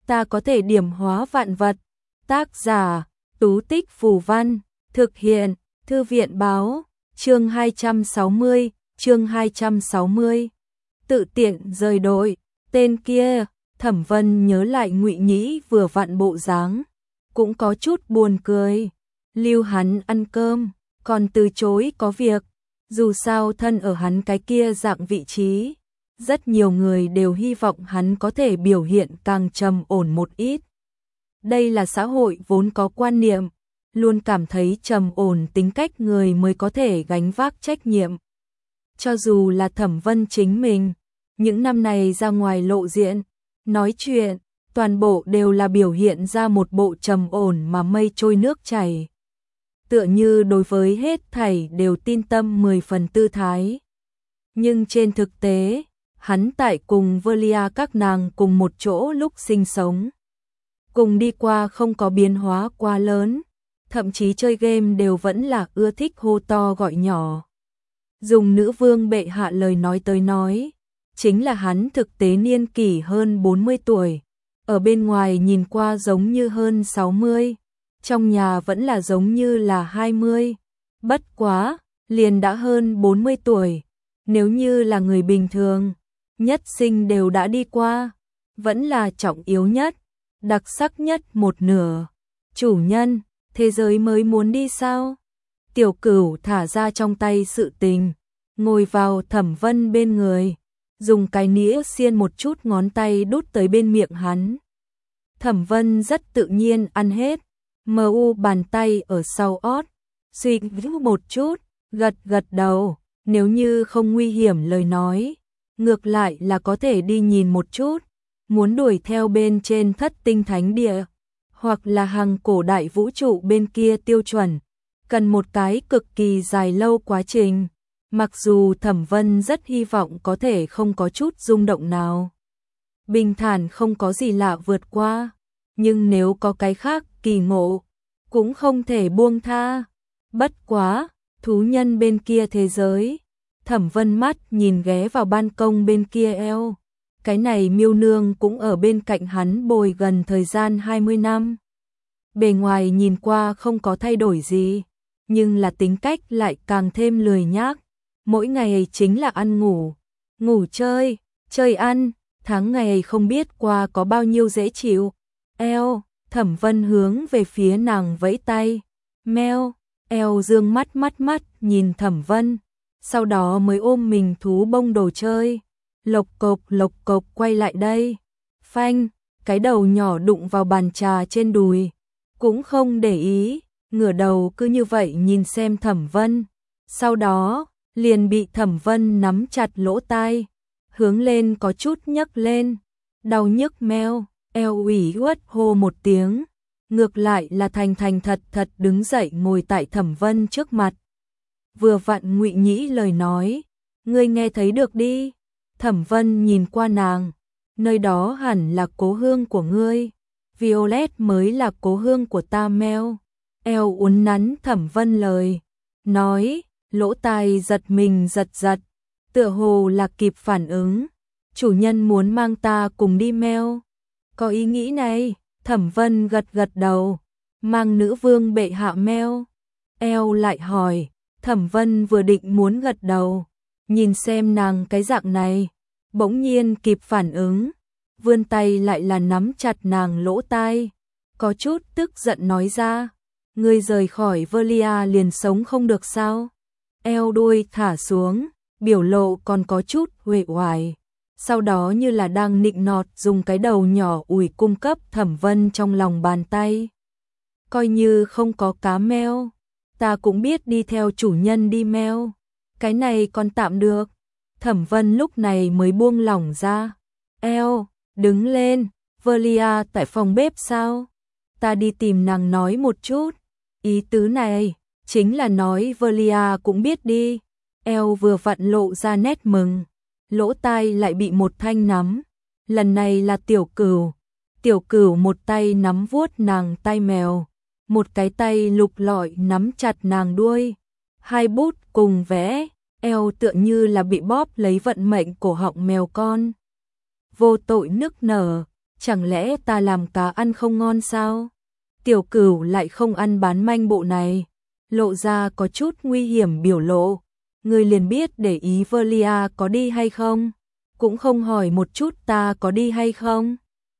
ta có thể điểm hóa vạn vật. Tác giả, Tú Tích Phù Văn, thực hiện, Thư viện báo, chương 260. Tự tiện rời đội, tên kia, Thẩm Vân nhớ lại Ngụy Nhĩ vừa vặn bộ dáng, cũng có chút buồn cười. Lưu hắn ăn cơm, còn từ chối có việc, dù sao thân ở hắn cái kia dạng vị trí, rất nhiều người đều hy vọng hắn có thể biểu hiện càng trầm ổn một ít. Đây là xã hội vốn có quan niệm, luôn cảm thấy trầm ổn tính cách người mới có thể gánh vác trách nhiệm. Cho dù là Thẩm Vân chính mình, những năm này ra ngoài lộ diện, nói chuyện, toàn bộ đều là biểu hiện ra một bộ trầm ổn mà mây trôi nước chảy. Tựa như đối với hết thảy đều tin tâm 10 phần tư thái. Nhưng trên thực tế, hắn tại cùng Velia các nàng cùng một chỗ lúc sinh sống. Cùng đi qua không có biến hóa quá lớn, thậm chí chơi game đều vẫn là ưa thích hô to gọi nhỏ. Dùng nữ vương bệ hạ lời nói tới nói, chính là hắn thực tế niên kỷ hơn 40 tuổi, ở bên ngoài nhìn qua giống như hơn 60, trong nhà vẫn là giống như là 20, bất quá, liền đã hơn 40 tuổi, nếu như là người bình thường, nhất sinh đều đã đi qua, vẫn là trọng yếu nhất, đặc sắc nhất một nửa. Chủ nhân, thế giới mới muốn đi sao? Tiểu Cửu thả ra trong tay sự tình, ngồi vào Thẩm Vân bên người, dùng cái nĩa xiên một chút ngón tay đút tới bên miệng hắn. Thẩm Vân rất tự nhiên ăn hết, mu bàn tay ở sau ót, suy nghĩ một chút, gật đầu, nếu như không nguy hiểm lời nói, ngược lại là có thể đi nhìn một chút, muốn đuổi theo bên trên Thất Tinh Thánh Địa, hoặc là hàng cổ đại vũ trụ bên kia tiêu chuẩn, cần một cái cực kỳ dài lâu quá trình. Mặc dù Thẩm Vân rất hy vọng có thể không có chút rung động nào, bình thản không có gì lạ vượt qua, nhưng nếu có cái khác kỳ ngộ, cũng không thể buông tha. Bất quá, thú nhân bên kia thế giới, Thẩm Vân mắt nhìn ghé vào ban công bên kia eo, cái này miêu nương cũng ở bên cạnh hắn bồi gần thời gian 20 năm. Bề ngoài nhìn qua không có thay đổi gì, nhưng là tính cách lại càng thêm lười nhác. Mỗi ngày chính là ăn ngủ, ngủ chơi, chơi ăn, tháng ngày không biết qua có bao nhiêu dễ chịu. Eo, Thẩm Vân hướng về phía nàng vẫy tay. Meo, eo dương mắt nhìn Thẩm Vân, sau đó mới ôm mình thú bông đồ chơi. Lộc cộc quay lại đây. Phanh, cái đầu nhỏ đụng vào bàn trà trên đùi, cũng không để ý, ngửa đầu cứ như vậy nhìn xem Thẩm Vân. Sau đó, liền bị Thẩm Vân nắm chặt lỗ tai, hướng lên có chút nhấc lên, đau nhức meo, eo ủy uất hô một tiếng, ngược lại là thành thật đứng dậy ngồi tại Thẩm Vân trước mặt. Vừa vặn Ngụy Nhĩ lời nói, ngươi nghe thấy được đi. Thẩm Vân nhìn qua nàng, nơi đó hẳn là cố hương của ngươi, Violet mới là cố hương của ta meo. Eo uốn nắn Thẩm Vân lời, nói, lỗ tai giật mình giật, tựa hồ là kịp phản ứng, chủ nhân muốn mang ta cùng đi meo. Có ý nghĩ này, Thẩm Vân gật đầu, mang nữ vương bệ hạ meo. Eo lại hỏi, Thẩm Vân vừa định muốn gật đầu, nhìn xem nàng cái dạng này, bỗng nhiên kịp phản ứng, vươn tay lại là nắm chặt nàng lỗ tai, có chút tức giận nói ra, ngươi rời khỏi Velia liền sống không được sao? Eo đuôi thả xuống, biểu lộ còn có chút uể oải, sau đó như là đang nịnh nọt dùng cái đầu nhỏ ủi cung cấp Thẩm Vân trong lòng bàn tay. Coi như không có cá meo, ta cũng biết đi theo chủ nhân đi meo, cái này còn tạm được. Thẩm Vân lúc này mới buông lỏng ra. Eo, đứng lên, Velia tại phòng bếp sao? Ta đi tìm nàng nói một chút. Ý tứ này chính là nói Velia cũng biết đi. Eo vừa vặn lộ ra nét mừng, lỗ tai lại bị một thanh nắm. Lần này là Tiểu Cửu. Tiểu Cửu một tay nắm vuốt nàng tai mèo, một cái tay lục lọi nắm chặt nàng đuôi. Hai bút cùng vẽ, eo tựa như là bị bóp lấy vận mệnh cổ họng mèo con. Vô tội nức nở, chẳng lẽ ta làm cá ăn không ngon sao? Tiểu Cửu lại không ăn bán manh bộ này, lộ ra có chút nguy hiểm biểu lộ. Ngươi liền biết để ý Velia có đi hay không, cũng không hỏi một chút ta có đi hay không.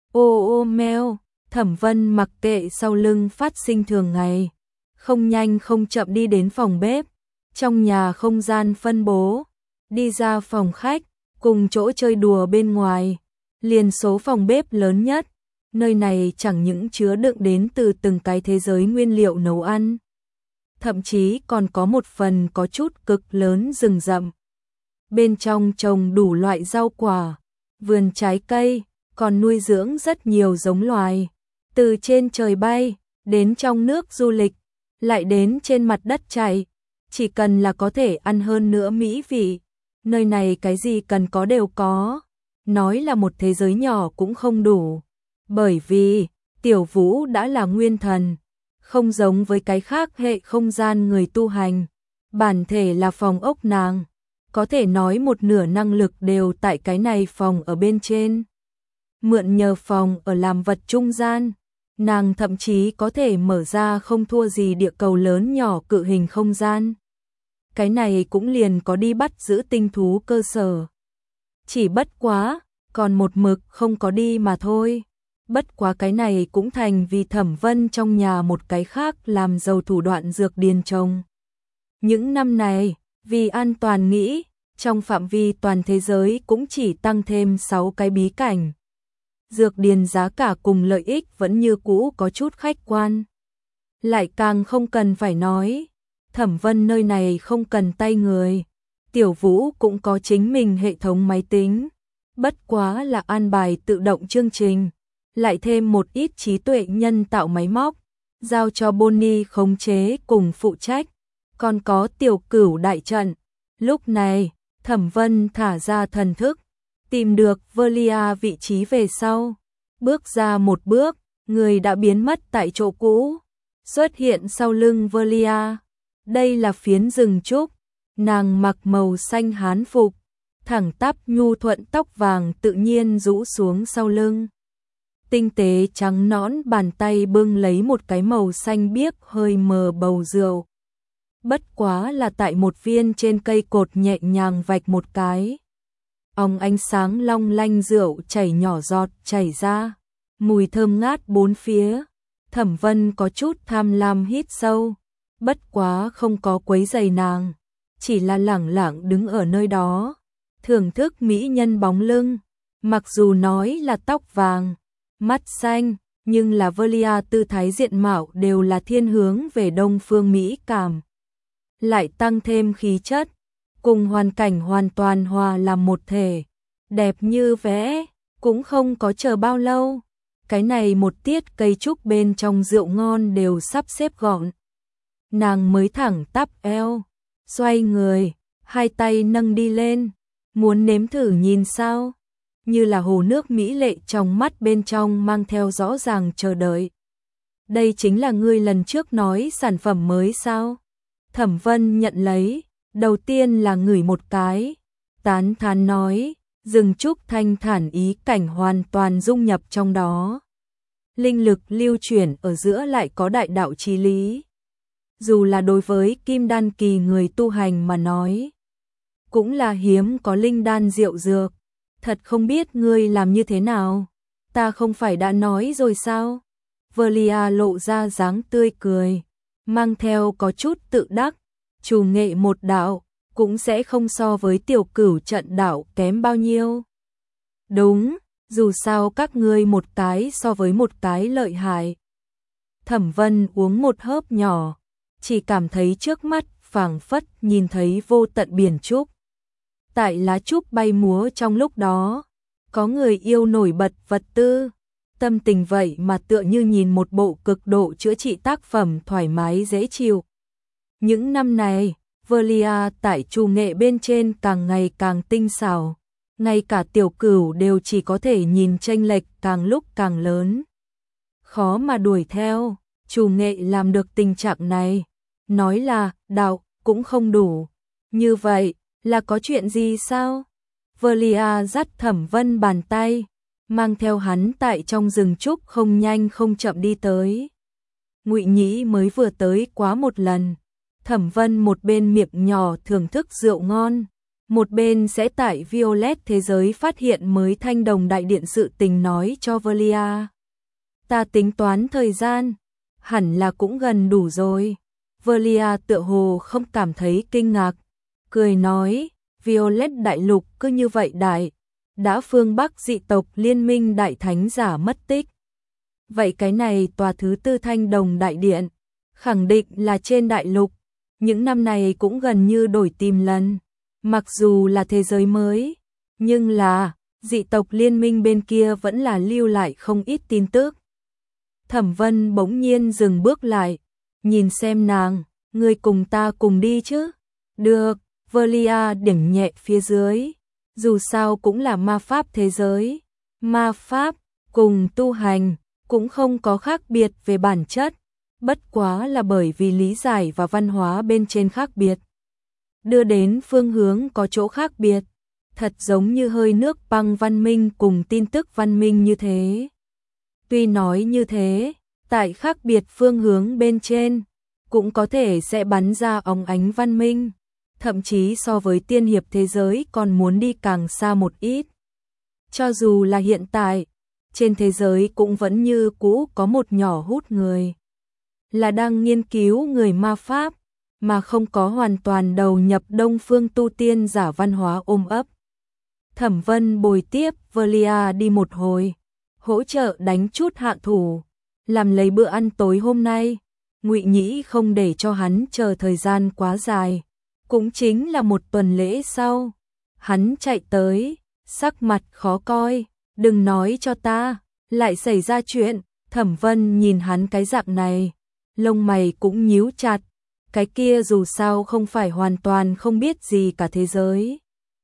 Ô meo, Thẩm Vân mặc kệ sau lưng phát sinh thường ngày, không nhanh không chậm đi đến phòng bếp, trong nhà không gian phân bố, đi ra phòng khách, cùng chỗ chơi đùa bên ngoài, liền số phòng bếp lớn nhất, nơi này chẳng những chứa đựng đến từ từng cái thế giới nguyên liệu nấu ăn, thậm chí còn có một phần có chút cực lớn rừng rậm. Bên trong trồng đủ loại rau quả, vườn trái cây, còn nuôi dưỡng rất nhiều giống loài, từ trên trời bay, đến trong nước du lịch, lại đến trên mặt đất chạy, chỉ cần là có thể ăn hơn nữa mỹ vị, nơi này cái gì cần có đều có, nói là một thế giới nhỏ cũng không đủ, bởi vì Tiểu Vũ đã là nguyên thần, không giống với cái khác hệ không gian người tu hành, bản thể là phòng ốc nàng, có thể nói một nửa năng lực đều tại cái này phòng ở bên trên. Mượn nhờ phòng ở làm vật trung gian, nàng thậm chí có thể mở ra không thua gì địa cầu lớn nhỏ cự hình không gian. Cái này cũng liền có đi bắt giữ tinh thú cơ sở. Chỉ bất quá, còn một mực không có đi mà thôi. Bất quá cái này cũng thành vì Thẩm Vân trong nhà một cái khác làm giàu thủ đoạn dược điền trồng. Những năm này, vì an toàn nghĩ, trong phạm vi toàn thế giới cũng chỉ tăng thêm 6 cái bí cảnh. Dược điền giá cả cùng lợi ích vẫn như cũ có chút khách quan. Lại càng không cần phải nói, Thẩm Vân nơi này không cần tay người. Tiểu Vũ cũng có chính mình hệ thống máy tính. Bất quá là an bài tự động chương trình, lại thêm một ít trí tuệ nhân tạo máy móc, giao cho Bonnie khống chế cùng phụ trách. Còn có Tiểu Cửu đại trận. Lúc này, Thẩm Vân thả ra thần thức, tìm được Velia vị trí về sau. Bước ra một bước, người đã biến mất tại chỗ cũ, xuất hiện sau lưng Velia. Đây là phiến rừng trúc, nàng mặc màu xanh hán phục, thẳng tắp nhu thuận tóc vàng tự nhiên rũ xuống sau lưng. Tinh tế trắng nõn bàn tay bưng lấy một cái màu xanh biếc hơi mờ bầu rượu. Bất quá là tại một viên trên cây cột nhẹ nhàng vạch một cái. Ong ánh sáng long lanh rượu chảy nhỏ giọt chảy ra, mùi thơm ngát bốn phía. Thẩm Vân có chút tham lam hít sâu, bất quá không có quấy rầy nàng, chỉ là lẳng lặng đứng ở nơi đó, thưởng thức mỹ nhân bóng lưng. Mặc dù nói là tóc vàng, mắt xanh, nhưng là Velia tư thái diện mạo đều là thiên hướng về đông phương mỹ cảm, lại tăng thêm khí chất, cùng hoàn cảnh hoàn toàn hòa làm một thể, đẹp như vẽ. Cũng không có chờ bao lâu, cái này một tiết cây trúc bên trong rượu ngon đều sắp xếp gọn. Nàng mới thẳng tắp eo, xoay người, hai tay nâng đi lên, muốn nếm thử nhìn sao, như là hồ nước mỹ lệ trong mắt bên trong mang theo rõ ràng chờ đợi. Đây chính là ngươi lần trước nói sản phẩm mới sao? Thẩm Vân nhận lấy, đầu tiên là ngửi một cái, tán thán nói, rừng trúc thanh thản ý cảnh hoàn toàn dung nhập trong đó. Linh lực lưu chuyển ở giữa lại có đại đạo chí lý. Dù là đối với kim đan kỳ người tu hành mà nói, cũng là hiếm có linh đan diệu dược. Thật không biết ngươi làm như thế nào, ta không phải đã nói rồi sao? Velia lộ ra dáng tươi cười, mang theo có chút tự đắc, chủ nghệ một đạo, cũng sẽ không so với Tiểu Cửu trận đạo kém bao nhiêu. Đúng, dù sao các ngươi một cái so với một cái lợi hại. Thẩm Vân uống một hớp nhỏ, chỉ cảm thấy trước mắt phảng phất nhìn thấy vô tận biển trúc. Tại lá trúc bay múa trong lúc đó, có người yêu nổi bật vật tư, tâm tình vậy mà tựa như nhìn một bộ cực độ chữa trị tác phẩm thoải mái dễ chịu. Những năm này, Velia tại chủ nghệ bên trên càng ngày càng tinh xảo, ngay cả Tiểu Cửu đều chỉ có thể nhìn chênh lệch càng lúc càng lớn. Khó mà đuổi theo, chủ nghệ làm được tình trạng này, nói là đạo cũng không đủ. Như vậy, là có chuyện gì sao? Velia dắt Thẩm Vân bàn tay, mang theo hắn tại trong rừng trúc không nhanh không chậm đi tới. Ngụy Nhĩ mới vừa tới quá một lần, Thẩm Vân một bên miệng nhỏ thưởng thức rượu ngon, một bên sẽ tại Violet thế giới phát hiện mới Thanh Đồng đại điện sự tình nói cho Velia. Ta tính toán thời gian, hẳn là cũng gần đủ rồi. Velia tựa hồ không cảm thấy kinh ngạc, cười nói, Violet đại lục cứ như vậy đại, đã phương Bắc dị tộc liên minh đại thánh giả mất tích. Vậy cái này tòa thứ tư Thanh Đồng đại điện, khẳng định là trên đại lục, những năm này cũng gần như đổi tìm lần. Mặc dù là thế giới mới, nhưng là dị tộc liên minh bên kia vẫn là lưu lại không ít tin tức. Thẩm Vân bỗng nhiên dừng bước lại, nhìn xem nàng, ngươi cùng ta cùng đi chứ? Được, Velia điểm nhẹ phía dưới, dù sao cũng là ma pháp thế giới, ma pháp cùng tu hành cũng không có khác biệt về bản chất, bất quá là bởi vì lý giải và văn hóa bên trên khác biệt, đưa đến phương hướng có chỗ khác biệt, thật giống như hơi nước băng văn minh cùng tin tức văn minh như thế. Tuy nói như thế, tại khác biệt phương hướng bên trên, cũng có thể sẽ bắn ra óng ánh văn minh, thậm chí so với tiên hiệp thế giới còn muốn đi càng xa một ít. Cho dù là hiện tại, trên thế giới cũng vẫn như cũ có một nhỏ hút người, là đang nghiên cứu người ma pháp, mà không có hoàn toàn đầu nhập đông phương tu tiên giả văn hóa ôm ấp. Thẩm Vân bồi tiếp Velia đi một hồi, hỗ trợ đánh chút hạ thủ, làm lấy bữa ăn tối hôm nay. Ngụy Nhĩ không để cho hắn chờ thời gian quá dài, cũng chính là một tuần lễ sau, hắn chạy tới, sắc mặt khó coi, đừng nói cho ta, lại xảy ra chuyện. Thẩm Vân nhìn hắn cái dạng này, lông mày cũng nhíu chặt, cái kia dù sao không phải hoàn toàn không biết gì cả thế giới.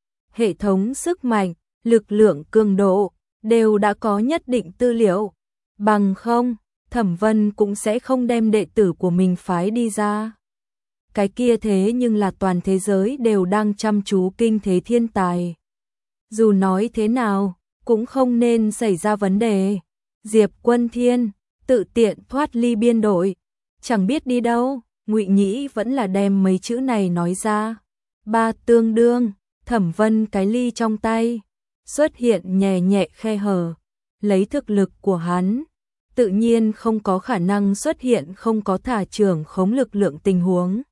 Hệ thống sức mạnh, lực lượng cường độ, đều đã có nhất định tư liệu, bằng không, Thẩm Vân cũng sẽ không đem đệ tử của mình phái đi ra. Cái kia thế nhưng là toàn thế giới đều đang chăm chú kinh thế thiên tài. Dù nói thế nào, cũng không nên xảy ra vấn đề. Diệp Quân Thiên, tự tiện thoát ly biên đội, chẳng biết đi đâu, Ngụy Nhĩ vẫn là đem mấy chữ này nói ra. Ba tương đương, Thẩm Vân cái ly trong tay, xuất hiện nhẹ nhẹ khe hở, lấy thực lực của hắn, tự nhiên không có khả năng xuất hiện không có thả trưởng khống lực lượng tình huống.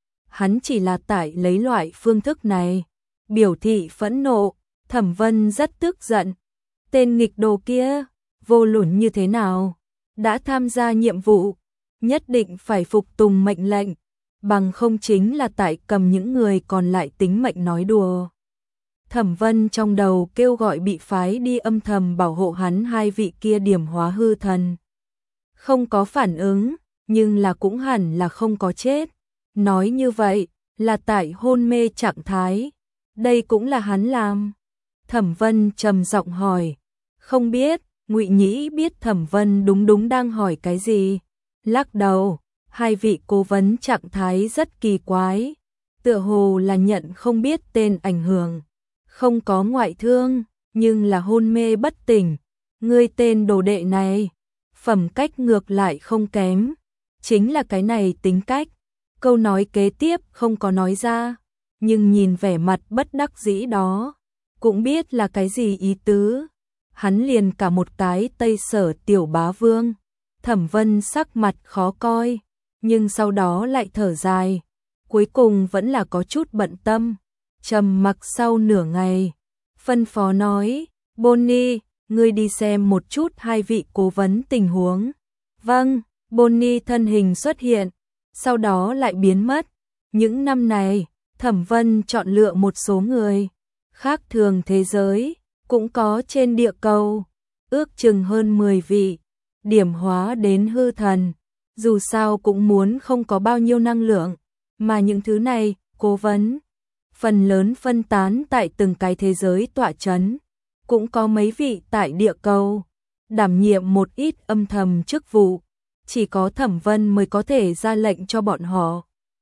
Hắn chỉ là tại lấy loại phương thức này, biểu thị phẫn nộ. Thẩm Vân rất tức giận. Tên nghịch đồ kia, vô luận như thế nào, đã tham gia nhiệm vụ, nhất định phải phục tùng mệnh lệnh, bằng không chính là tại cầm những người còn lại tính mệnh nói đùa. Thẩm Vân trong đầu kêu gọi bị phái đi âm thầm bảo hộ hắn hai vị kia điểm hóa hư thần. Không có phản ứng, nhưng là cũng hẳn là không có chết. Nói như vậy, là tại hôn mê trạng thái. Đây cũng là hắn làm. Thẩm Vân trầm giọng hỏi. Không biết, Ngụy Nhĩ biết Thẩm Vân đúng đang hỏi cái gì. Lắc đầu, hai vị cố vấn trạng thái rất kỳ quái. Tựa hồ là nhận không biết tên ảnh hưởng. Không có ngoại thương, nhưng là hôn mê bất tỉnh. Ngươi tên đồ đệ này, phẩm cách ngược lại không kém. Chính là cái này tính cách. Câu nói kế tiếp không có nói ra, nhưng nhìn vẻ mặt bất đắc dĩ đó, cũng biết là cái gì ý tứ. Hắn liền cả một cái Tây Sở tiểu bá vương. Thẩm Vân sắc mặt khó coi, nhưng sau đó lại thở dài, cuối cùng vẫn là có chút bận tâm. Trầm mặc sau nửa ngày, phân phó nói, Bonnie, ngươi đi xem một chút hai vị cố vấn tình huống. Vâng, Bonnie thân hình xuất hiện, sau đó lại biến mất. Những năm này, Thẩm Vân chọn lựa một số người khác thường thế giới, cũng có trên địa cầu, ước chừng hơn 10 vị, điểm hóa đến hư thần. Dù sao cũng muốn không có bao nhiêu năng lượng, mà những thứ này, cố vấn, phần lớn phân tán tại từng cái thế giới tọa chấn, cũng có mấy vị tại địa cầu, đảm nhiệm một ít âm thầm chức vụ, chỉ có Thẩm Vân mới có thể ra lệnh cho bọn họ.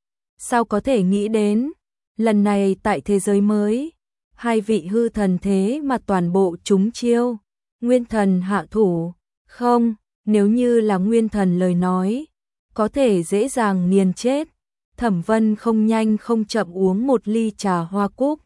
Sao có thể nghĩ đến, lần này tại thế giới mới, hai vị hư thần thế mà toàn bộ trúng chiêu, Nguyên thần hạ thủ, không, nếu như là nguyên thần lời nói, có thể dễ dàng nghiền chết. Thẩm Vân không nhanh không chậm uống một ly trà hoa cúc.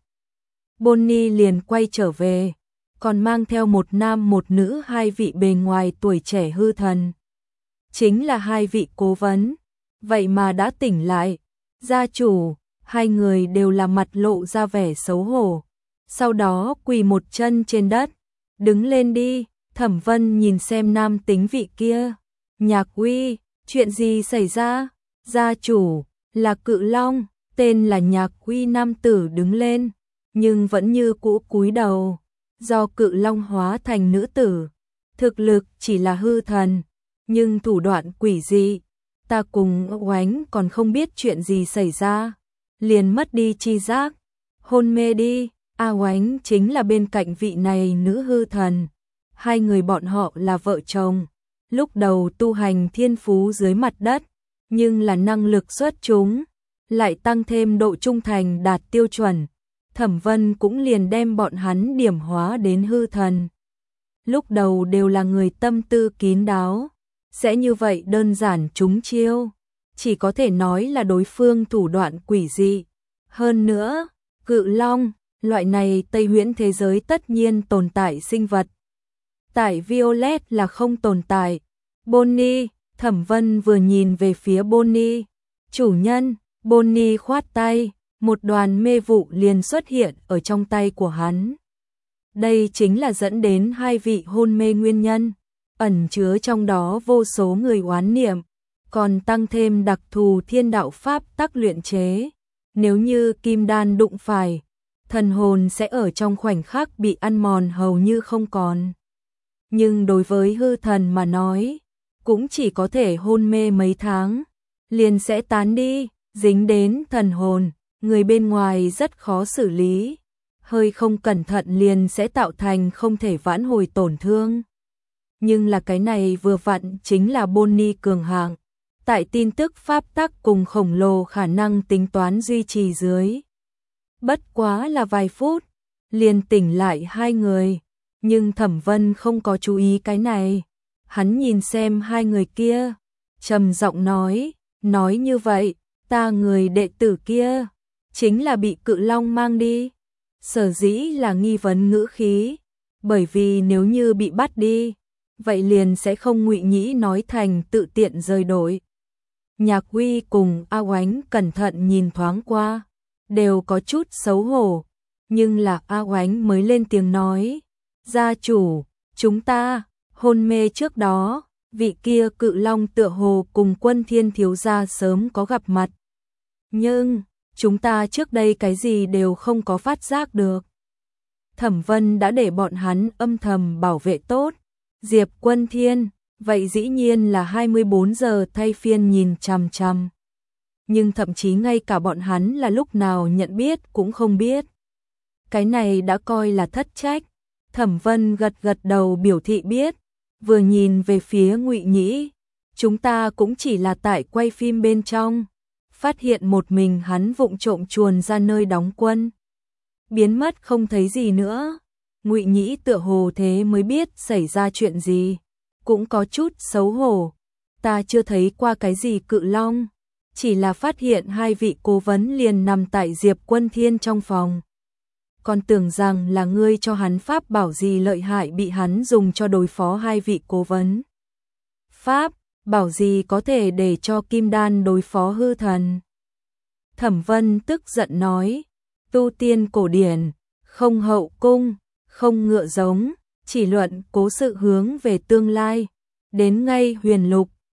Bonnie liền quay trở về, còn mang theo một nam một nữ hai vị bề ngoài tuổi trẻ hư thần. Chính là hai vị cố vấn, vậy mà đã tỉnh lại. Gia chủ, hai người đều là mặt lộ ra vẻ xấu hổ. Sau đó quỳ một chân trên đất, đứng lên đi. Thẩm Vân nhìn xem nam tính vị kia. Nhạc Uy, chuyện gì xảy ra? Gia chủ, là Cự Long, tên là Nhạc Uy nam tử đứng lên, nhưng vẫn như cũ cúi đầu. Do Cự Long hóa thành nữ tử, thực lực chỉ là hư thần, nhưng thủ đoạn quỷ dị. Ta cùng Oánh còn không biết chuyện gì xảy ra, liền mất đi chi giác, hôn mê đi. Oánh chính là bên cạnh vị này nữ hư thần. Hai người bọn họ là vợ chồng, lúc đầu tu hành thiên phú dưới mặt đất, nhưng là năng lực xuất chúng, lại tăng thêm độ trung thành đạt tiêu chuẩn. Thẩm Vân cũng liền đem bọn hắn điểm hóa đến hư thần. Lúc đầu đều là người tâm tư kín đáo, sẽ như vậy đơn giản trúng chiêu, chỉ có thể nói là đối phương thủ đoạn quỷ dị. Hơn nữa, Cự Long, loại này Tây Huyễn thế giới tất nhiên tồn tại sinh vật. Tại Violet là không tồn tại. Bonnie, Thẩm Vân vừa nhìn về phía Bonnie. Chủ nhân, Bonnie khoát tay, một đoàn mê vụ liền xuất hiện ở trong tay của hắn. Đây chính là dẫn đến hai vị hôn mê nguyên nhân, ẩn chứa trong đó vô số người oán niệm, còn tăng thêm đặc thù thiên đạo pháp tắc luyện chế. Nếu như kim đan đụng phải, thần hồn sẽ ở trong khoảnh khắc bị ăn mòn hầu như không còn. Nhưng đối với hư thần mà nói, cũng chỉ có thể hôn mê mấy tháng, liền sẽ tán đi, dính đến thần hồn, người bên ngoài rất khó xử lý, hơi không cẩn thận liền sẽ tạo thành không thể vãn hồi tổn thương. Nhưng là cái này vừa vặn chính là Bonnie cường hạng, tại tin tức pháp tắc cùng khổng lồ khả năng tính toán duy trì dưới. Bất quá là vài phút, liền tỉnh lại hai người, nhưng Thẩm Vân không có chú ý cái này. Hắn nhìn xem hai người kia, trầm giọng nói như vậy, ta người đệ tử kia, chính là bị Cự Long mang đi. Sở dĩ là nghi vấn ngữ khí, bởi vì nếu như bị bắt đi, vậy liền sẽ không Ngụy Nhĩ nói thành tự tiện rời đội. Nhạc Huy cùng A Oánh cẩn thận nhìn thoáng qua, đều có chút xấu hổ, nhưng là A Oánh mới lên tiếng nói, gia chủ, chúng ta, hôn mê trước đó, vị kia Cự Long tựa hồ cùng Quân Thiên thiếu gia sớm có gặp mặt. Nhưng, chúng ta trước đây cái gì đều không có phát giác được. Thẩm Vân đã để bọn hắn âm thầm bảo vệ tốt. Diệp Quân Thiên, vậy dĩ nhiên là 24 giờ thay phiên nhìn chằm chằm. Nhưng thậm chí ngay cả bọn hắn là lúc nào nhận biết cũng không biết. Cái này đã coi là thất trách. Thẩm Vân gật gật đầu biểu thị biết, vừa nhìn về phía Ngụy Nhĩ, chúng ta cũng chỉ là tại quay phim bên trong, phát hiện một mình hắn vụng trộm chuồn ra nơi đóng quân, biến mất không thấy gì nữa. Ngụy Nhĩ tựa hồ thế mới biết xảy ra chuyện gì, cũng có chút xấu hổ. Ta chưa thấy qua cái gì Cự Long, chỉ là phát hiện hai vị cố vấn liền nằm tại Diệp Quân Thiên trong phòng. Còn tưởng rằng là ngươi cho hắn pháp bảo gì lợi hại bị hắn dùng cho đối phó hai vị cố vấn. Pháp bảo gì có thể để cho kim đan đối phó hư thần? Thẩm Vân tức giận nói, tu tiên cổ điển, không hậu cung, không ngựa giống, chỉ luận cố sự hướng về tương lai, đến ngay huyền lục,